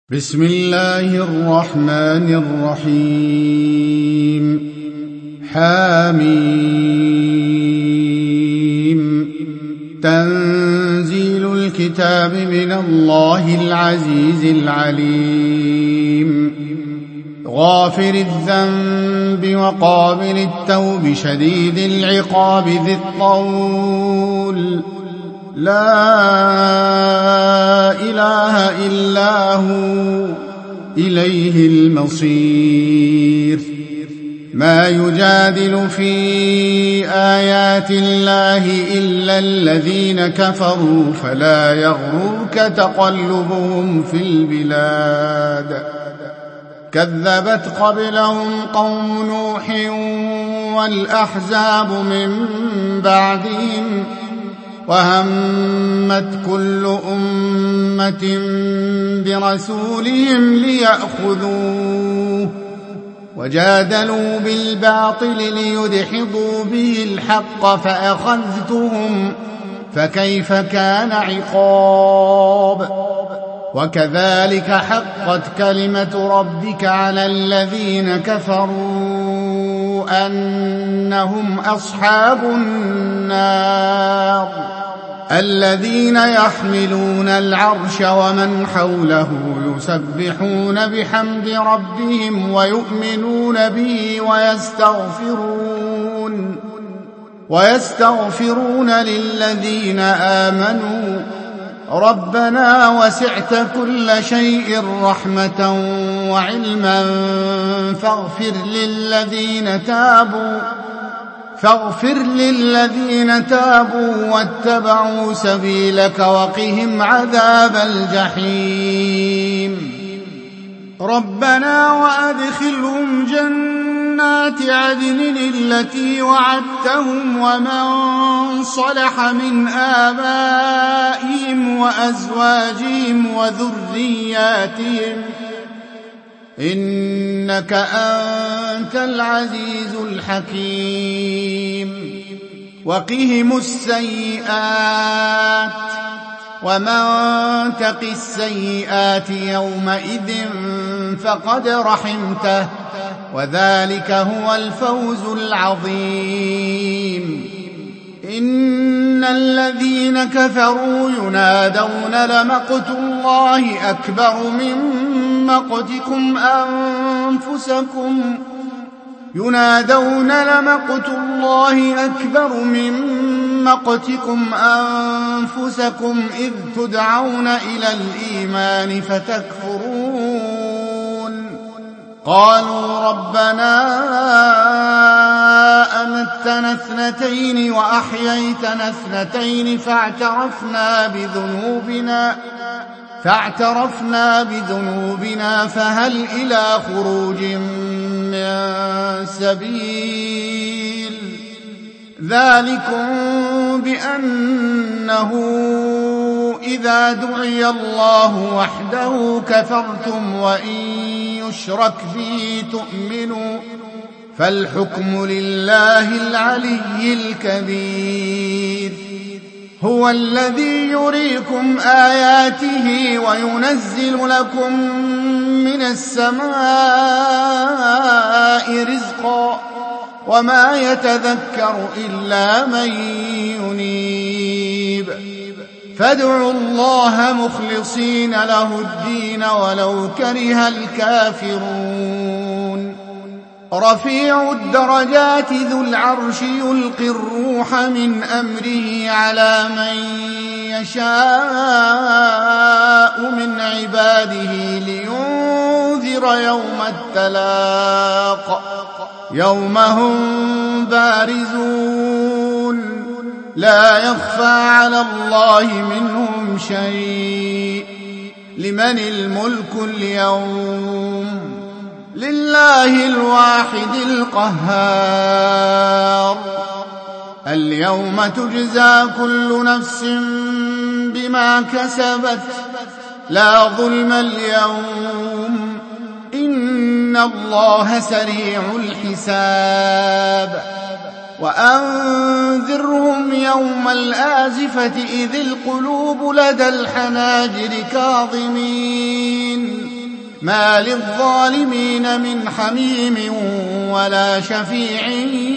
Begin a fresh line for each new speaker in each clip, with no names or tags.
بسم الله الرحمن الرحيم حميم تنزيل الكتاب من الله العزيز العليم غافر الذنب وقابل التوب شديد العقاب ذي الطول لا إله إلا هو إليه المصير ما يجادل في آيات الله إلا الذين كفروا فلا يغررك تقلبهم في البلاد كذبت قبلهم قوم نوح والأحزاب من بعدهم وهمت كل أمة برسولهم ليأخذوه وجادلوا بالباطل ليدحضوا به الحق فأخذتهم فكيف كان عقاب وكذلك حقت كلمة ربك على الذين كفروا أنهم أصحاب النار الذين يحملون العرش ومن حوله يسبحون بحمد ربهم ويؤمنون به ويستغفرون للذين آمنوا ربنا وسعت كل شيء رحمة وعلما فاغفر للذين تابوا واتبعوا سبيلك وقهم عذاب الجحيم ربنا وأدخلهم جنات عدن التي وعدتهم ومن صلح من آبائهم وأزواجهم وذرياتهم إنك أنت العزيز الحكيم وقهم السيئات ومن تق السيئات يومئذ فقد رحمته وذلك هو الفوز العظيم إن الذين كفروا ينادون لمقت الله أكبر من مقتكم أنفسكم إذ تدعون إلى الإيمان فتكفرون قالوا ربنا أمتنا اثنتين وأحييتنا اثنتين فاعترفنا بذنوبنا فهل إلى خروج من سبيل ذلكم بأنه إذا دعي الله وحده كفرتم وإن يشرك به تؤمنوا فالحكم لله العلي الكبير هو الذي يريكم آياته وينزل لكم من السماء رزقا وما يتذكر إلا من ينيب فادعوا الله مخلصين له الدين ولو كره الكافرون رفيع الدرجات ذو العرش يلقي الروح من أمره على من يشاء من عباده لينذر يوم التلاق يوم هم بارزون لا يخفى على الله منهم شيء لمن الملك اليوم لله الواحد القهار اليوم تجزى كل نفس بما كسبت لا ظلم اليوم إن الله سريع الحساب وأنذرهم يوم الآزفة إذ القلوب لدى الحناجر كاظمين ما للظالمين من حميم ولا شفيع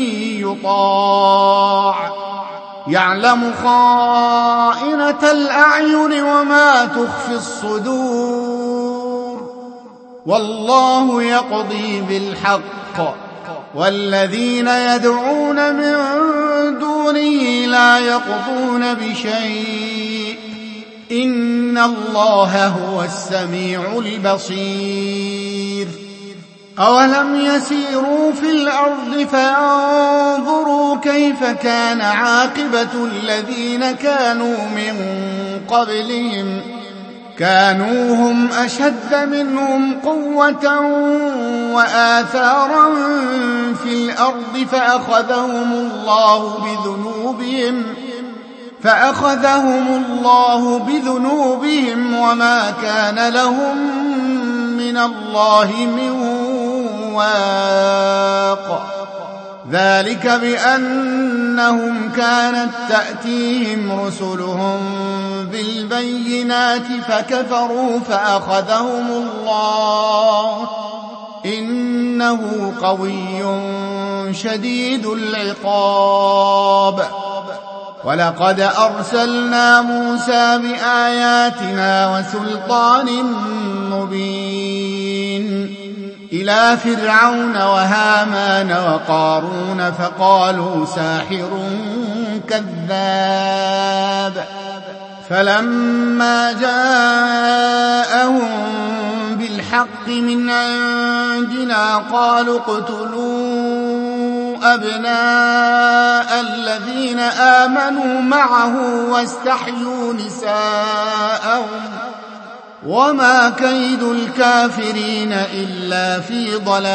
يطاع يعلم خائنة الأعين وما تخفي الصدور والله يقضي بالحق والذين يدعون من دونه لا يقضون بشيء إن الله هو السميع البصير أولم يسيروا في الأرض فينظروا كيف كان عاقبة الذين كانوا من قبلهم كانوا هم أشد منهم قوة وآثارا في الأرض فأخذهم الله بذنوبهم وما كان لهم من الله من واق ذلك بأنهم كانت تأتيهم رسلهم بالبينات فكفروا فأخذهم الله إنه قوي شديد العقاب ولقد أرسلنا موسى بآياتنا وسلطان مبين إلى فرعون وهامان وقارون فقالوا ساحر كذاب فلما جاءهم بالحق من عندنا قالوا اقتلوا أبناء الذين آمنوا معه واستحيوا نساءهم وما كيد الكافرين إلا في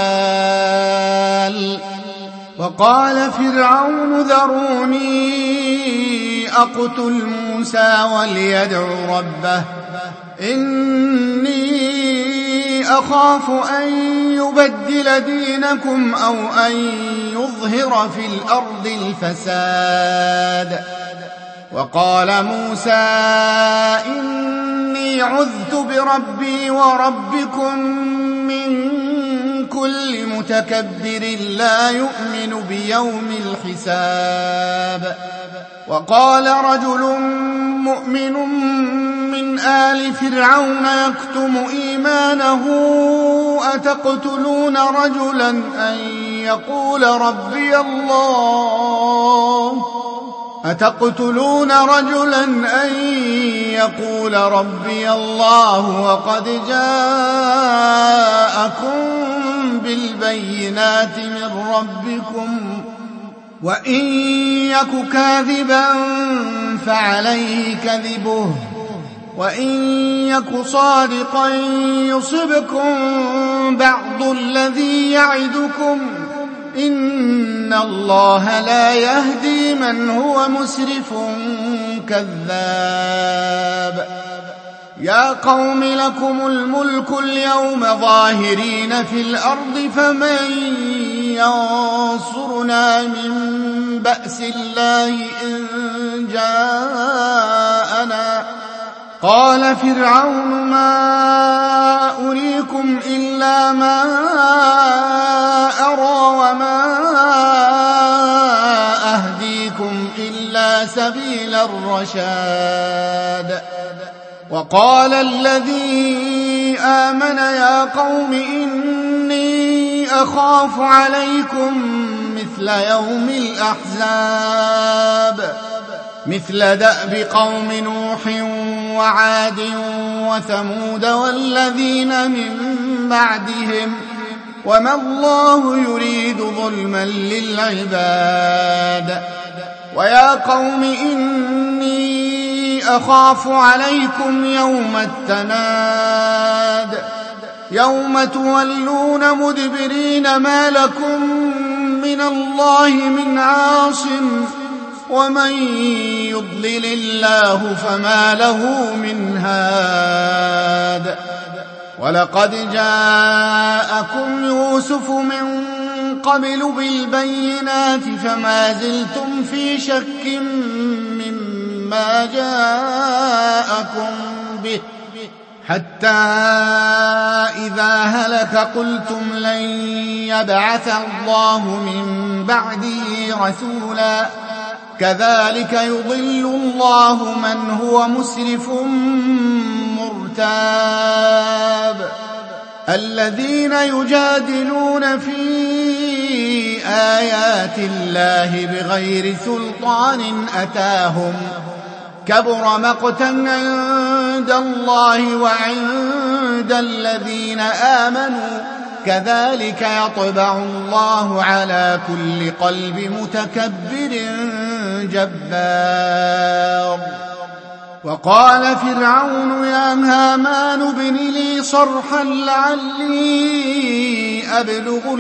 ضلال وقال فرعون ذروني أقتل موسى وليدع ربه إني أخاف أن يبدل دينكم أو أن يظهر في الأرض الفساد وقال موسى إني عذت بربي وربكم من كل متكبر لا يؤمن بيوم الحساب وقال رجل مؤمن من آل فرعون يكتم إيمانه أتقتلون رجلا أن يقول ربي الله وقد جاءكم بالبينات من ربكم وإن يك كاذبا فعليه كذبه وإن يك صادقا يصبكم بعض الذي يعدكم إن الله لا يهدي من هو مسرف كذاب يا قوم لكم الملك اليوم ظاهرين في الأرض فمن ينصرنا من بأس الله إن جاءنا قال فرعون ما أريكم إلا ما أرى وما أهديكم إلا سبيل الرشاد وقال الذي آمن يا قوم إني أخاف عليكم مثل يوم الأحزاب مثل دأب قوم نوح وعاد وثمود والذين من بعدهم وما الله يريد ظلما للعباد ويا قوم إني أخاف عليكم يوم التناد يوم تولون مدبرين ما لكم من الله من عاصم ومن يضلل الله فما له من هاد ولقد جاءكم يوسف من قبل بالبينات فما زلتم في شك مما جاءكم به حتى إذا إذا هلك قلتم لن يبعث الله من بعده رسولا كذلك يضل الله من هو مسرف مرتاب الذين يجادلون في آيات الله بغير سلطان أتاهم كبر مقتا عند الله وعند الذين آمنوا كذلك يطبع الله على كل قلب متكبر جبار وقال فرعون يا هامان ابن لي صرحا لعلي أبلغ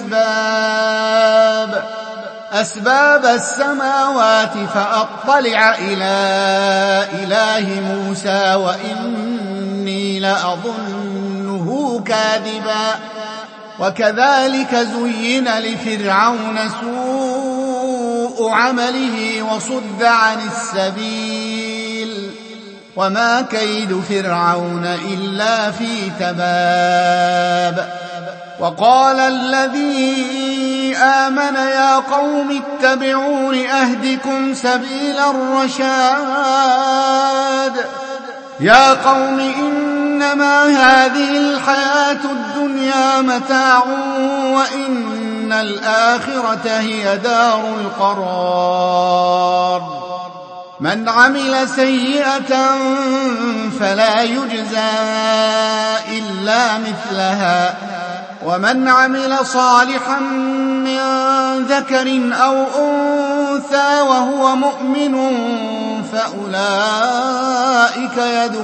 أسباب السماوات فأطلع إلى إله موسى وإني لأظنه كاذبا وكذلك زين لفرعون سوء عمله وصد عن السبيل وما كيد فرعون إلا في تباب وقال الذي آمن يا قوم اتبعون أهدكم سبيل الرشاد يا قوم إنما هذه الحياة الدنيا متاع وإن الآخرة هي دار القرار من عمل سيئة فلا يجزى إلا مثلها ومن عمل صالحا من ذكر أو أنثى وهو مؤمن فأولئك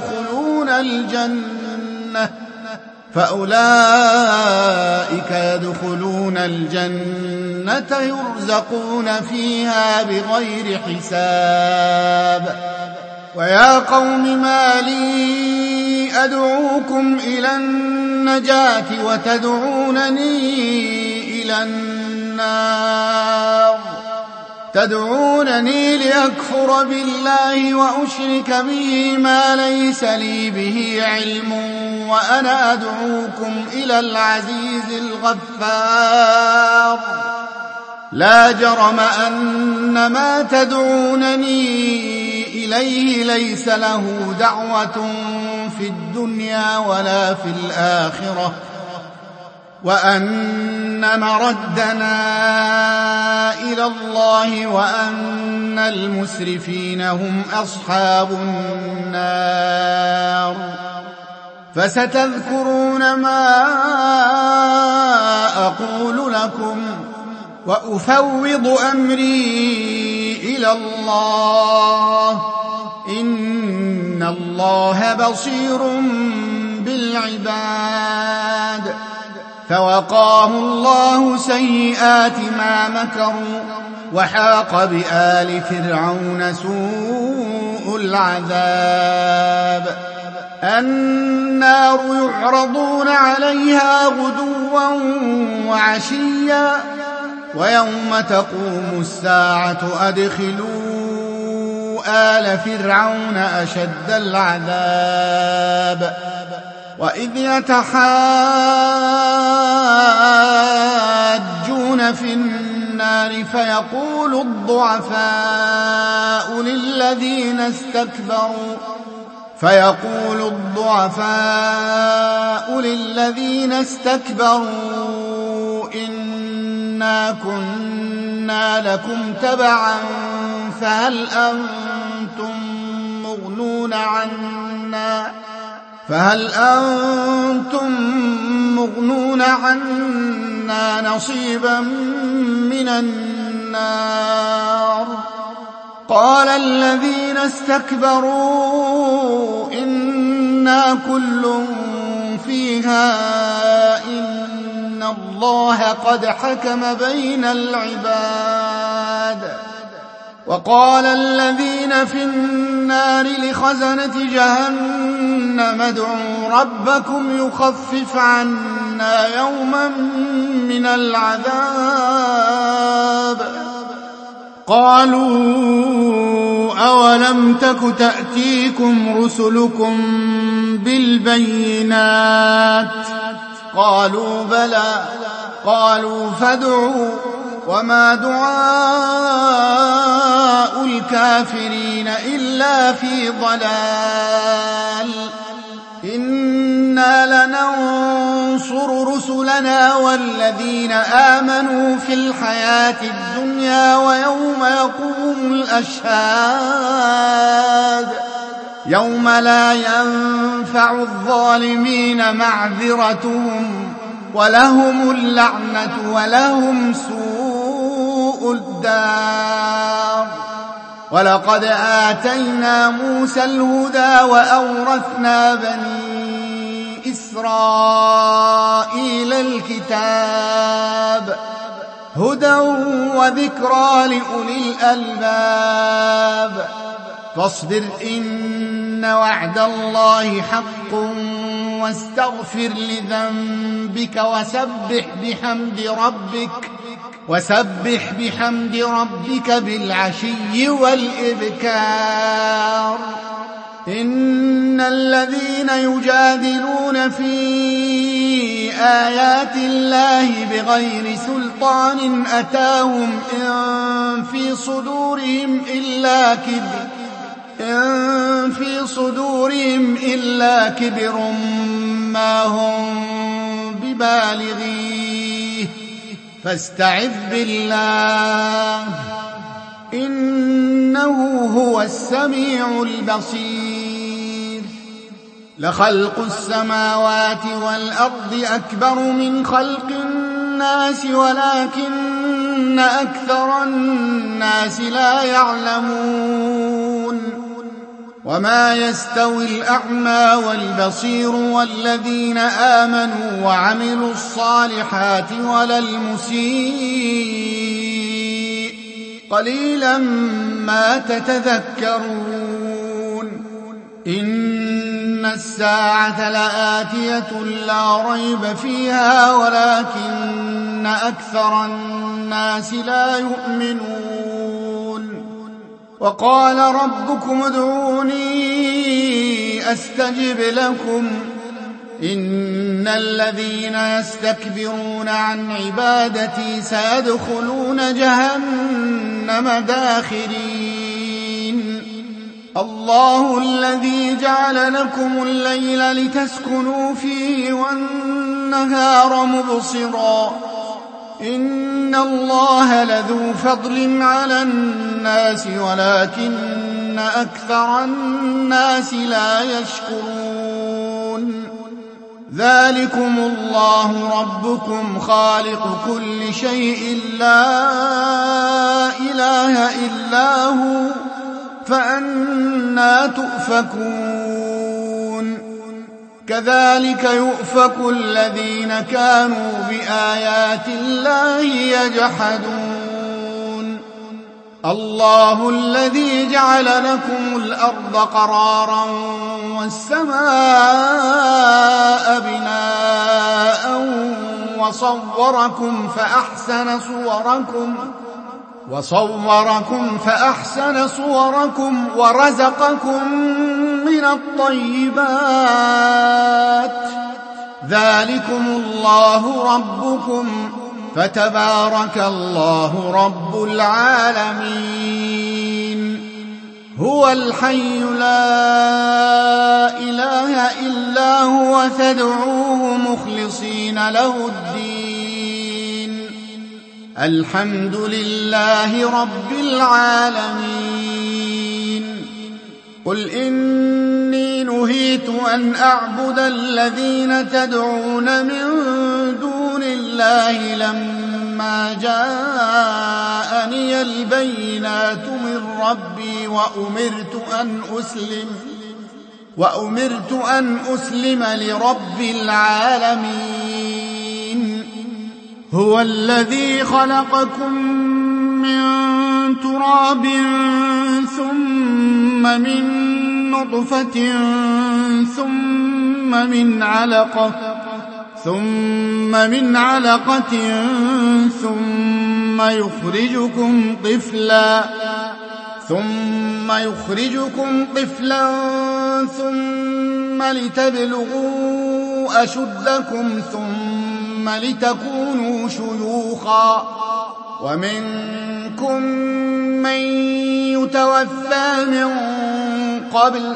يدخلون الجنة يرزقون فيها بغير حساب ويا قوم ما لي أدعوكم إلى النجاة وتدعونني إلى النار تدعونني لأكفر بالله وأشرك به ما ليس لي به علم وأنا أدعوكم إلى العزيز الغفار لا جرم أن ما تدعونني إليه ليس له دعوة في الدنيا ولا في الآخرة وأن مردنا إلى الله وأن المسرفين هم أصحاب النار فستذكرون ما أقول لكم وأفوض أمري إلى الله إن الله بصير بالعباد فوقاه الله سيئات ما مكروا وحاق بآل فرعون سوء العذاب النار يعرضون عليها غدوا وعشيا ويوم تقوم الساعة أدخلوا آل فرعون أشد العذاب وإذ يتحاجون في النار فيقول الضعفاء للذين استكبروا إنا كنا لكم تبعا فهل أنتم مغنون عنا نصيبا من النار قال الذين استكبروا إنا كل فيها إن الله قد حكم بين العباد وقال الذين في النار لخزنة جهنم ادعوا ربكم يخفف عنا يوما من العذاب قالوا أولم تك تأتيكم رسلكم بالبينات قالوا بلى. قالوا فادعوا. وما دعاء الكافرين إلا في ضلال. إنا لننصر رسلنا والذين آمنوا في الحياة الدنيا ويوم يقوم الأشهاد يوم لا ينفع الظالمين معذرتهم ولهم اللعنة ولهم سوء الدار. ولقد آتينا موسى الهدى وأورثنا بني إسرائيل الكتاب هدى وذكرى لأولي الألباب. فاصبر إن وعد الله حق واستغفر لذنبك وسبح بحمد ربك بالعشي والإبكار. إن الذين يجادلون في آيات الله بغير سلطان أتاهم إن في صدورهم إلا كبر ما هم ببالغيه فاستعذ بالله إنه هو السميع البصير. لخلق السماوات والأرض أكبر من خلق الناس ولكن أكثر الناس لا يعلمون. وما يستوي الأعمى والبصير والذين آمنوا وعملوا الصالحات ولا المسيء قليلا ما تتذكرون. إن الساعة لآتية لا ريب فيها ولكن أكثر الناس لا يؤمنون. وقال ربكم ادعوني أستجب لكم إن الذين يستكبرون عن عبادتي سيدخلون جهنم داخرين. الله الذي جعل لكم الليل لتسكنوا فيه والنهار مبصرا إن الله لذو فضل على الناس ولكن أكثر الناس لا يشكرون. ذلكم الله ربكم خالق كل شيء لا إله إلا هو فأنى تؤفكون. كذلك يؤفك الذين كانوا بآيات الله يجحدون. الله الذي جعل لكم الأرض قرارا والسماء بناء وصوركم فأحسن صوركم ورزقكم من الطيبات. ذلكم الله ربكم فتبارك الله رب العالمين. هو الحي لا إله إلا هو فادعوه مخلصين له الدين الحمد لله رب العالمين. قل إني نهيت أن أعبد الذين تدعون من دون الله لما جاءني البينات من ربي وأمرت أن أسلم لرب العالمين. هو الذي خلقكم من تراب ثم من نطفة ثم من علقة ثم يخرجكم طفلا ثم لتبلغوا وأوفوا أشدكم ثم لتكونوا شيوخا ومنكم من يتوفى من قبل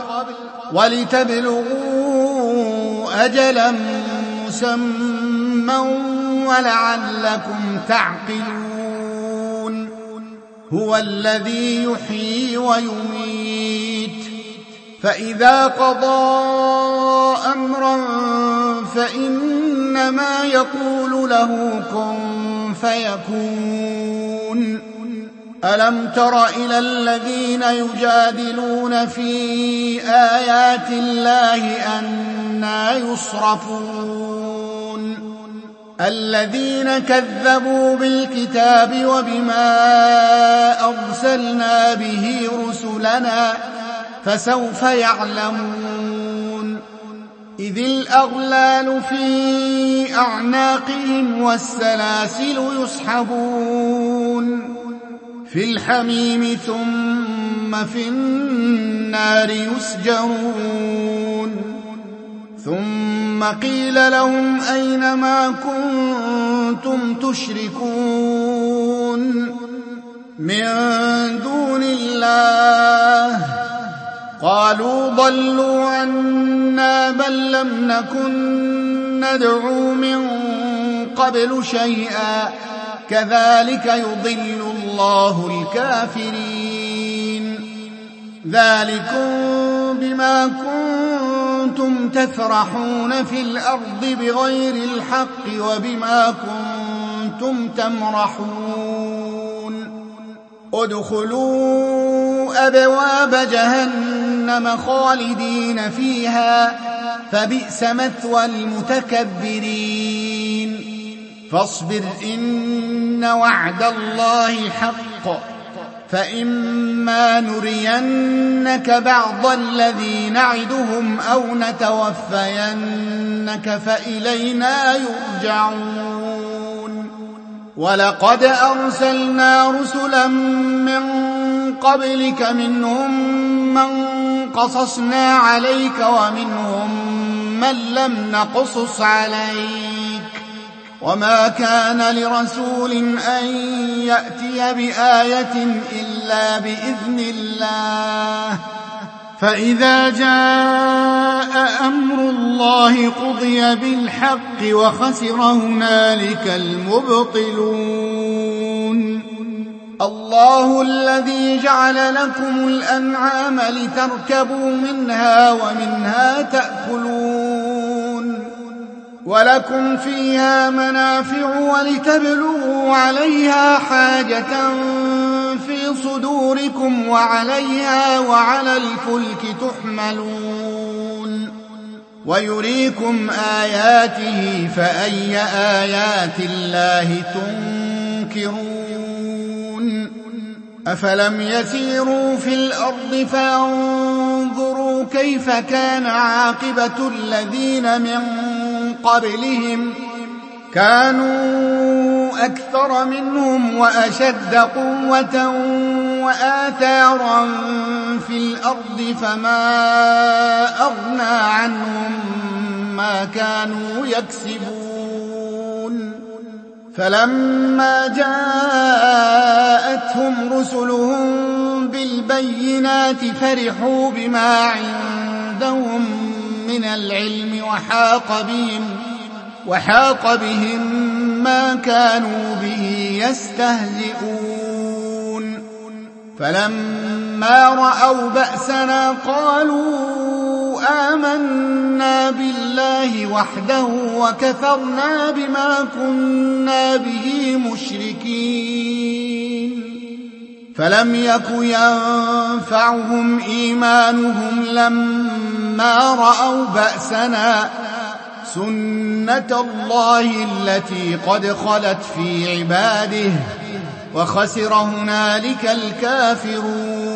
ولتبلغوا أجلا مسمى ولعلكم تعقلون هو الذي يحيي ويميت فإذا قضى أمرا فإنما يقول له كن فيكون ألم تر إلى الذين يجادلون في آيات الله أنى يصرفون الذين كذبوا بالكتاب وبما أرسلنا به رسلنا فسوف يعلمون إذ الأغلال في أعناقهم والسلاسل يسحبون في الحميم ثم في النار يسجرون ثم قيل لهم أين ما كنتم تشركون من دون الله قالوا ضلوا عنا بل لم نكن ندعو من قبل شيئا كذلك يضل الله الكافرين ذلكم بما كنتم تفرحون في الأرض بغير الحق وبما كنتم تمرحون ادخلوا أبواب جهنم خالدين فيها فبئس مثوى المتكبرين فاصبر إن وعد الله حق فإما نرينك بعض الذي نعدهم أو نتوفينك فإلينا يرجعون ولقد أرسلنا رسلا من قبلك منهم من قصصنا عليك ومنهم من لم نقصص عليك وما كان لرسول أن يأتي بآية إلا بإذن الله فإذا جاء أمر الله قضي بالحق وخسر هنالك المبطلون الله الذي جعل لكم الأنعام لتركبوا منها ومنها تأكلون ولكم فيها منافع ولتبلغوا عليها حاجة في صدوركم وعليها وعلى الفلك تحملون ويريكم آياته فأي آيات الله تنكرون أفلم يسيروا في الأرض فينظروا كيف كان عاقبة الذين من قبلهم كانوا أكثر منهم وأشد قوة وآثارا في الأرض فما أغنى عنهم ما كانوا يكسبون فلما جاءتهم رسلهم بالبينات فرحوا بما عندهم من العلم وحاق بهم ما كانوا به يستهزئون فلما رأوا بأسنا قالوا آمنا بالله وحده وكفرنا بما كنا به مشركين فلم يك ينفعهم إيمانهم لما رأوا بأسنا سنة الله التي قد خلت في عباده وخسر هنالك الكافرون